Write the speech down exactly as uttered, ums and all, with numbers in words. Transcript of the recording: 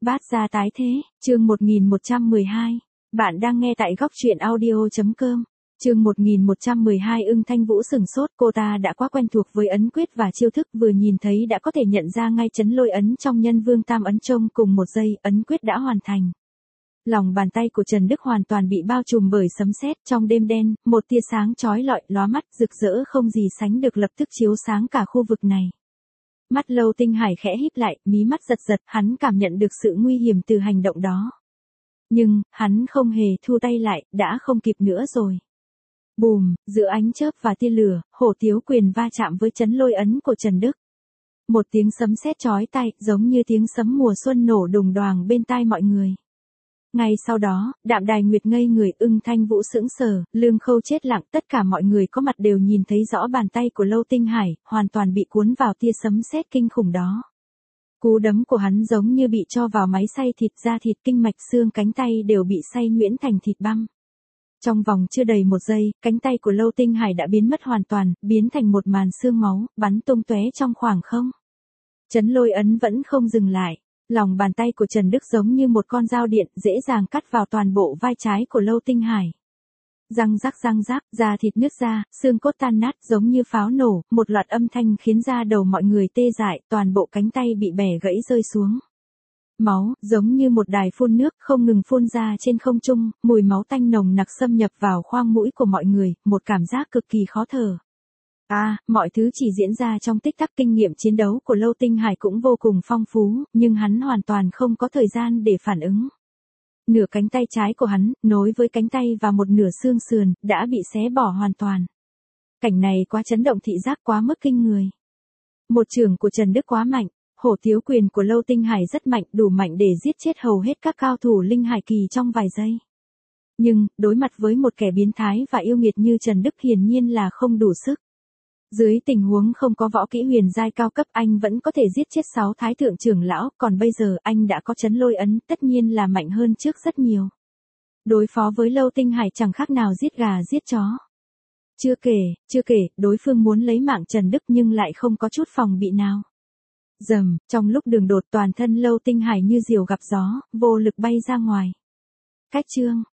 Bát gia tái thế, chương một nghìn một trăm mười hai. Bạn đang nghe tại góc truyện audio chấm com. Chương một nghìn một trăm mười hai. Ưng Thanh Vũ sửng sốt, cô ta đã quá quen thuộc với ấn quyết và chiêu thức, vừa nhìn thấy đã có thể nhận ra ngay chấn lôi ấn trong Nhân Vương Tam ấn, trông cùng một giây, ấn quyết đã hoàn thành. Lòng bàn tay của Trần Đức hoàn toàn bị bao trùm bởi sấm sét, trong đêm đen, một tia sáng chói lọi, lóa mắt, rực rỡ không gì sánh được lập tức chiếu sáng cả khu vực này. Mắt Lâu Tinh Hải khẽ híp lại, mí mắt giật giật, hắn cảm nhận được sự nguy hiểm từ hành động đó. Nhưng, hắn không hề thu tay lại, đã không kịp nữa rồi. Bùm, giữa ánh chớp và tia lửa, Hổ Tiếu Quyền va chạm với chấn lôi ấn của Trần Đức. Một tiếng sấm sét chói tai, giống như tiếng sấm mùa xuân nổ đùng đoàng bên tai mọi người. Ngay sau đó, Đạm Đài Nguyệt ngây người, Ưng Thanh Vũ sững sờ, Lương Khâu chết lặng, tất cả mọi người có mặt đều nhìn thấy rõ bàn tay của Lâu Tinh Hải, hoàn toàn bị cuốn vào tia sấm sét kinh khủng đó. Cú đấm của hắn giống như bị cho vào máy xay thịt, da thịt, kinh mạch, xương cánh tay đều bị xay nhuyễn thành thịt băm. Trong vòng chưa đầy một giây, cánh tay của Lâu Tinh Hải đã biến mất hoàn toàn, biến thành một màn xương máu, bắn tung tóe trong khoảng không. Chấn lôi ấn vẫn không dừng lại. Lòng bàn tay của Trần Đức giống như một con dao điện, dễ dàng cắt vào toàn bộ vai trái của Lâu Tinh Hải. Răng rắc răng rắc, da thịt nứt ra, xương cốt tan nát giống như pháo nổ, một loạt âm thanh khiến da đầu mọi người tê dại, toàn bộ cánh tay bị bẻ gãy rơi xuống. Máu, giống như một đài phun nước, không ngừng phun ra trên không trung, mùi máu tanh nồng nặc xâm nhập vào khoang mũi của mọi người, một cảm giác cực kỳ khó thở. À, mọi thứ chỉ diễn ra trong tích tắc, kinh nghiệm chiến đấu của Lâu Tinh Hải cũng vô cùng phong phú, nhưng hắn hoàn toàn không có thời gian để phản ứng. Nửa cánh tay trái của hắn, nối với cánh tay và một nửa xương sườn, đã bị xé bỏ hoàn toàn. Cảnh này quá chấn động thị giác, quá mức kinh người. Một chưởng của Trần Đức quá mạnh, Hổ Tiếu Quyền của Lâu Tinh Hải rất mạnh, đủ mạnh để giết chết hầu hết các cao thủ linh hải kỳ trong vài giây. Nhưng, đối mặt với một kẻ biến thái và yêu nghiệt như Trần Đức hiển nhiên là không đủ sức. Dưới tình huống không có võ kỹ huyền giai cao cấp, anh vẫn có thể giết chết sáu thái thượng trưởng lão, còn bây giờ anh đã có chấn lôi ấn, tất nhiên là mạnh hơn trước rất nhiều. Đối phó với Lâu Tinh Hải chẳng khác nào giết gà giết chó. Chưa kể, chưa kể, đối phương muốn lấy mạng Trần Đức nhưng lại không có chút phòng bị nào. Rầm, trong lúc đường đột, toàn thân Lâu Tinh Hải như diều gặp gió, vô lực bay ra ngoài. Cách chương.